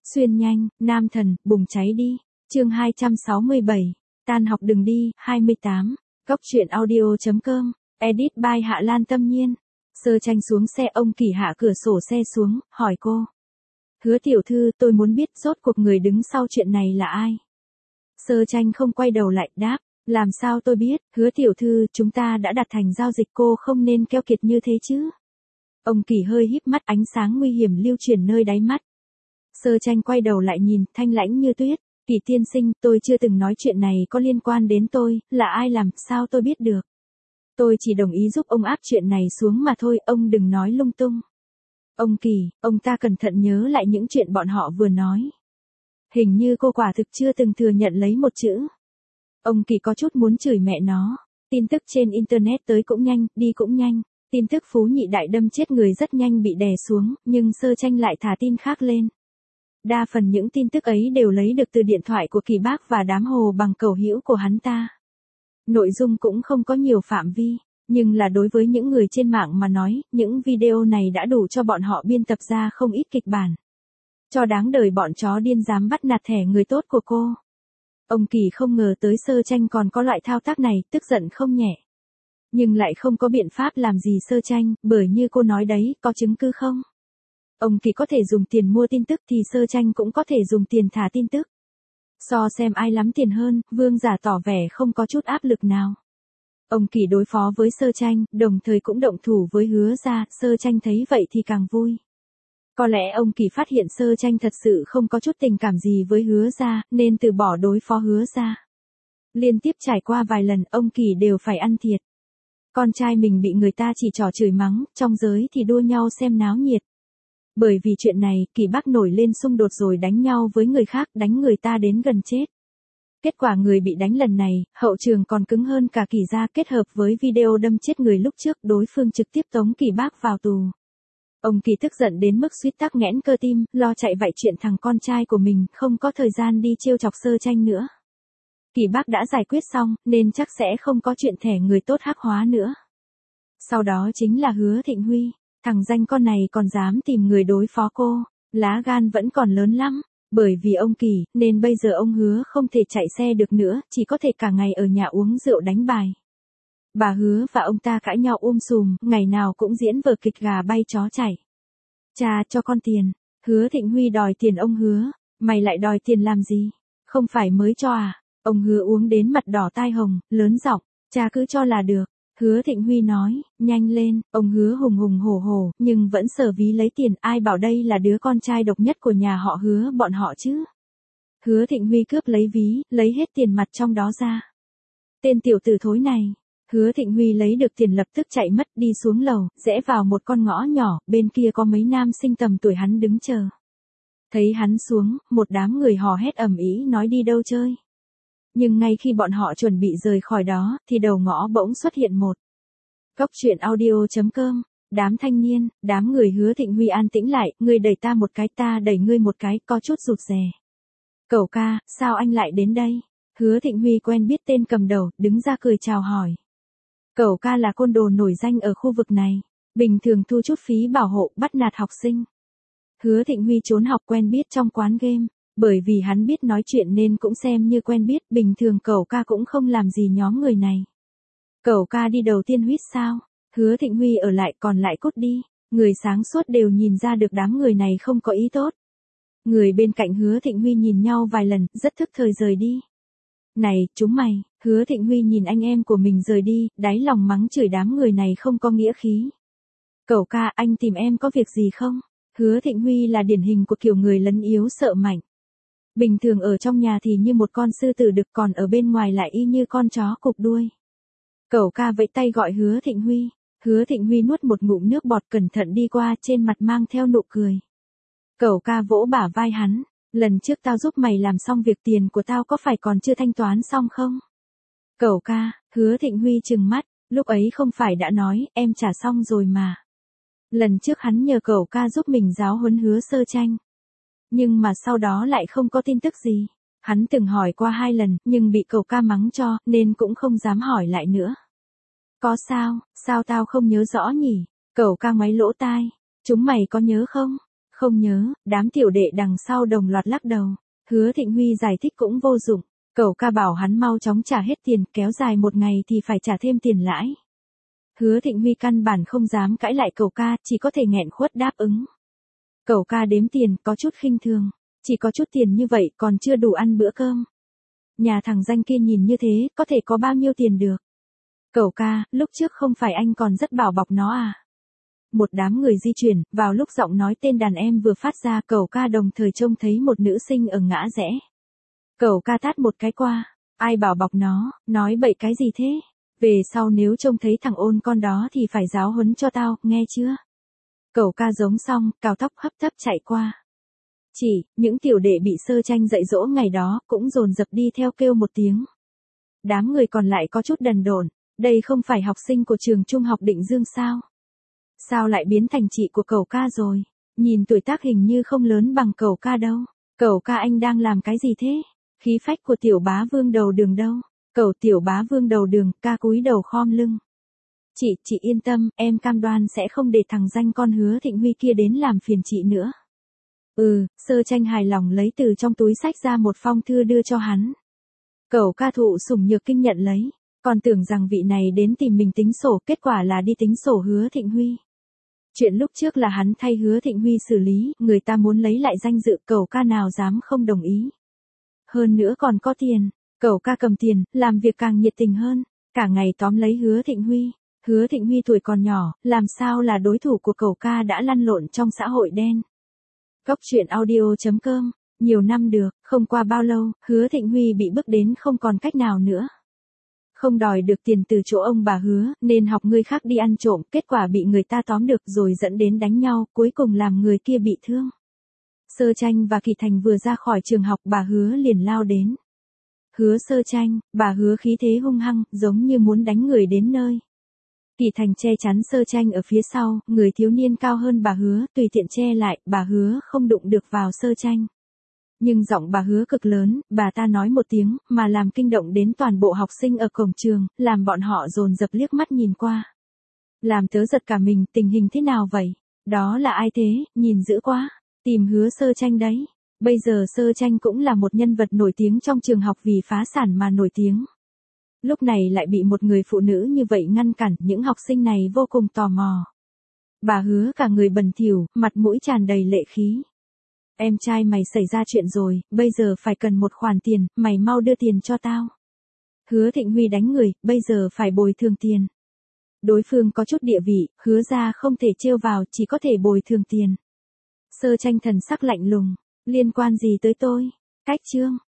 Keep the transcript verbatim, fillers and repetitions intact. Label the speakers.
Speaker 1: Xuyên nhanh, nam thần, bùng cháy đi. Chương hai trăm sáu mươi bảy. Tan học đừng đi, hai mươi tám. Cốc truyện audio chấm com. Edit by Hạ Lan Tâm Nhiên. Sơ Tranh xuống xe, ông Kỳ hạ cửa sổ xe xuống, hỏi cô. Hứa tiểu thư, tôi muốn biết rốt cuộc người đứng sau chuyện này là ai? Sơ Tranh không quay đầu lại, đáp. Làm sao tôi biết, Hứa tiểu thư, chúng ta đã đặt thành giao dịch, cô không nên keo kiệt như thế chứ. Ông Kỳ hơi híp mắt, ánh sáng nguy hiểm lưu truyền nơi đáy mắt. Sơ Tranh quay đầu lại nhìn, thanh lãnh như tuyết. Kỳ tiên sinh, tôi chưa từng nói chuyện này có liên quan đến tôi, là ai làm, sao tôi biết được. Tôi chỉ đồng ý giúp ông áp chuyện này xuống mà thôi, ông đừng nói lung tung. Ông Kỳ, ông ta cẩn thận nhớ lại những chuyện bọn họ vừa nói. Hình như cô quả thực chưa từng thừa nhận lấy một chữ. Ông Kỳ có chút muốn chửi mẹ nó. Tin tức trên Internet tới cũng nhanh, đi cũng nhanh. Tin tức Phú Nhị Đại đâm chết người rất nhanh bị đè xuống, nhưng Sơ Tranh lại thả tin khác lên. Đa phần những tin tức ấy đều lấy được từ điện thoại của Kỳ Bác và đám hồ bằng cầu hữu của hắn ta. Nội dung cũng không có nhiều phạm vi, nhưng là đối với những người trên mạng mà nói, những video này đã đủ cho bọn họ biên tập ra không ít kịch bản. Cho đáng đời bọn chó điên dám bắt nạt thẻ người tốt của cô. Ông Kỳ không ngờ tới Sơ Tranh còn có loại thao tác này, tức giận không nhẹ. Nhưng lại không có biện pháp làm gì Sơ Tranh, bởi như cô nói đấy, có chứng cứ không? Ông Kỳ có thể dùng tiền mua tin tức thì Sơ Tranh cũng có thể dùng tiền thả tin tức. So xem ai lắm tiền hơn, Vương Giả tỏ vẻ không có chút áp lực nào. Ông Kỳ đối phó với Sơ Tranh, đồng thời cũng động thủ với Hứa Gia, Sơ Tranh thấy vậy thì càng vui. Có lẽ ông Kỳ phát hiện Sơ Tranh thật sự không có chút tình cảm gì với Hứa Gia, nên từ bỏ đối phó Hứa Gia. Liên tiếp trải qua vài lần, ông Kỳ đều phải ăn thiệt. Con trai mình bị người ta chỉ trỏ chửi mắng, trong giới thì đua nhau xem náo nhiệt. Bởi vì chuyện này, Kỳ Bác nổi lên xung đột rồi đánh nhau với người khác, đánh người ta đến gần chết. Kết quả người bị đánh lần này, hậu trường còn cứng hơn cả Kỳ gia, kết hợp với video đâm chết người lúc trước, đối phương trực tiếp tống Kỳ Bác vào tù. Ông Kỳ tức giận đến mức suýt tắc nghẽn cơ tim, lo chạy vạy chuyện thằng con trai của mình, không có thời gian đi trêu chọc Sơ Tranh nữa. Kỳ Bác đã giải quyết xong, nên chắc sẽ không có chuyện thẻ người tốt hắc hóa nữa. Sau đó chính là Hứa Thịnh Huy. Thằng danh con này còn dám tìm người đối phó cô, lá gan vẫn còn lớn lắm, bởi vì ông Kỳ, nên bây giờ ông Hứa không thể chạy xe được nữa, chỉ có thể cả ngày ở nhà uống rượu đánh bài. Bà Hứa và ông ta cãi nhau um sùm, ngày nào cũng diễn vở kịch gà bay chó chạy. Cha cho con tiền, Hứa Thịnh Huy đòi tiền ông Hứa, mày lại đòi tiền làm gì, không phải mới cho à, ông Hứa uống đến mặt đỏ tai hồng, lớn giọng, cha cứ cho là được. Hứa Thịnh Huy nói, nhanh lên, ông Hứa hùng hùng hổ hổ, nhưng vẫn sờ ví lấy tiền, ai bảo đây là đứa con trai độc nhất của nhà họ Hứa bọn họ chứ. Hứa Thịnh Huy cướp lấy ví, lấy hết tiền mặt trong đó ra. Tên tiểu tử thối này, Hứa Thịnh Huy lấy được tiền lập tức chạy mất, đi xuống lầu, rẽ vào một con ngõ nhỏ, bên kia có mấy nam sinh tầm tuổi hắn đứng chờ. Thấy hắn xuống, một đám người hò hét ầm ĩ nói đi đâu chơi. Nhưng ngay khi bọn họ chuẩn bị rời khỏi đó, thì đầu ngõ bỗng xuất hiện một. Cốc truyện audio chấm com. Đám thanh niên, đám người Hứa Thịnh Huy an tĩnh lại, ngươi đẩy ta một cái, ta đẩy ngươi một cái, có chút rụt rè. Cẩu ca, sao anh lại đến đây? Hứa Thịnh Huy quen biết tên cầm đầu, đứng ra cười chào hỏi. Cẩu ca là côn đồ nổi danh ở khu vực này, bình thường thu chút phí bảo hộ, bắt nạt học sinh. Hứa Thịnh Huy trốn học quen biết trong quán game. Bởi vì hắn biết nói chuyện nên cũng xem như quen biết, bình thường Cẩu ca cũng không làm gì nhóm người này. Cẩu ca đi đầu tiên huýt sao? Hứa Thịnh Huy ở lại, còn lại cút đi. Người sáng suốt đều nhìn ra được đám người này không có ý tốt. Người bên cạnh Hứa Thịnh Huy nhìn nhau vài lần, rất thức thời rời đi. Này, chúng mày, Hứa Thịnh Huy nhìn anh em của mình rời đi, đáy lòng mắng chửi đám người này không có nghĩa khí. Cẩu ca, anh tìm em có việc gì không? Hứa Thịnh Huy là điển hình của kiểu người lấn yếu sợ mạnh. Bình thường ở trong nhà thì như một con sư tử đực, còn ở bên ngoài lại y như con chó cụp đuôi. Cẩu ca vẫy tay gọi Hứa Thịnh Huy. Hứa Thịnh Huy nuốt một ngụm nước bọt, cẩn thận đi qua, trên mặt mang theo nụ cười. Cẩu ca vỗ bả vai hắn. Lần trước tao giúp mày làm xong việc, tiền của tao có phải còn chưa thanh toán xong không? Cẩu ca, Hứa Thịnh Huy trừng mắt. Lúc ấy không phải đã nói, em trả xong rồi mà. Lần trước hắn nhờ Cẩu ca giúp mình giáo huấn Hứa Sơ Tranh. Nhưng mà sau đó lại không có tin tức gì. Hắn từng hỏi qua hai lần, nhưng bị Cẩu ca mắng cho, nên cũng không dám hỏi lại nữa. Có sao, sao tao không nhớ rõ nhỉ? Cẩu ca ngoáy lỗ tai. Chúng mày có nhớ không? Không nhớ, đám tiểu đệ đằng sau đồng loạt lắc đầu. Hứa Thịnh Huy giải thích cũng vô dụng. Cậu ca bảo hắn mau chóng trả hết tiền, kéo dài một ngày thì phải trả thêm tiền lãi. Hứa Thịnh Huy căn bản không dám cãi lại cậu ca, chỉ có thể nghẹn khuất đáp ứng. Cậu ca đếm tiền, có chút khinh thường. Chỉ có chút tiền như vậy còn chưa đủ ăn bữa cơm. Nhà thằng danh kia nhìn như thế, có thể có bao nhiêu tiền được. Cậu ca, lúc trước không phải anh còn rất bảo bọc nó à? Một đám người di chuyển, vào lúc giọng nói tên đàn em vừa phát ra, cậu ca đồng thời trông thấy một nữ sinh ở ngã rẽ. Cậu ca tát một cái qua, ai bảo bọc nó, nói bậy cái gì thế? Về sau nếu trông thấy thằng ôn con đó thì phải giáo huấn cho tao, nghe chưa? Cậu ca giống xong, cào tóc hấp tấp chạy qua. Chỉ, những tiểu đệ bị Sơ Tranh dạy dỗ ngày đó, cũng dồn dập đi theo kêu một tiếng. Đám người còn lại có chút đần độn, đây không phải học sinh của trường trung học Định Dương sao? Sao lại biến thành chị của cậu ca rồi? Nhìn tuổi tác hình như không lớn bằng cậu ca đâu. Cậu ca anh đang làm cái gì thế? Khí phách của tiểu bá vương đầu đường đâu? Cậu tiểu bá vương đầu đường, ca cúi đầu khom lưng. Chị, chị yên tâm, em cam đoan sẽ không để thằng danh con Hứa Thịnh Huy kia đến làm phiền chị nữa. Ừ, Sơ Tranh hài lòng lấy từ trong túi xách ra một phong thư đưa cho hắn. Cậu ca thụ sủng nhược kinh nhận lấy, còn tưởng rằng vị này đến tìm mình tính sổ, kết quả là đi tính sổ Hứa Thịnh Huy. Chuyện lúc trước là hắn thay Hứa Thịnh Huy xử lý, người ta muốn lấy lại danh dự, cậu ca nào dám không đồng ý. Hơn nữa còn có tiền, cậu ca cầm tiền, làm việc càng nhiệt tình hơn, cả ngày tóm lấy Hứa Thịnh Huy. Hứa Thịnh Huy tuổi còn nhỏ, làm sao là đối thủ của cậu ca đã lăn lộn trong xã hội đen. Góc truyện audio chấm com, nhiều năm được, không qua bao lâu, Hứa Thịnh Huy bị bức đến không còn cách nào nữa. Không đòi được tiền từ chỗ ông bà Hứa, nên học người khác đi ăn trộm, kết quả bị người ta tóm được rồi dẫn đến đánh nhau, cuối cùng làm người kia bị thương. Sơ Tranh và Kỳ Thành vừa ra khỏi trường học, bà Hứa liền lao đến. Hứa Sơ Tranh, bà Hứa khí thế hung hăng, giống như muốn đánh người đến nơi. Kỳ Thành che chắn Sơ Tranh ở phía sau, người thiếu niên cao hơn bà Hứa, tùy tiện che lại, bà Hứa không đụng được vào Sơ Tranh. Nhưng giọng bà Hứa cực lớn, bà ta nói một tiếng, mà làm kinh động đến toàn bộ học sinh ở cổng trường, làm bọn họ dồn dập liếc mắt nhìn qua. Làm tớ giật cả mình, tình hình thế nào vậy? Đó là ai thế, nhìn dữ quá, tìm Hứa Sơ Tranh đấy. Bây giờ Sơ Tranh cũng là một nhân vật nổi tiếng trong trường học vì phá sản mà nổi tiếng. Lúc này lại bị một người phụ nữ như vậy ngăn cản, những học sinh này vô cùng tò mò. Bà Hứa cả người bần thỉu, mặt mũi tràn đầy lệ khí. Em trai mày xảy ra chuyện rồi, bây giờ phải cần một khoản tiền, mày mau đưa tiền cho tao. Hứa Thịnh Huy đánh người, bây giờ phải bồi thường tiền. Đối phương có chút địa vị, Hứa ra không thể trêu vào, chỉ có thể bồi thường tiền. Sơ Tranh thần sắc lạnh lùng, liên quan gì tới tôi? Cách chương.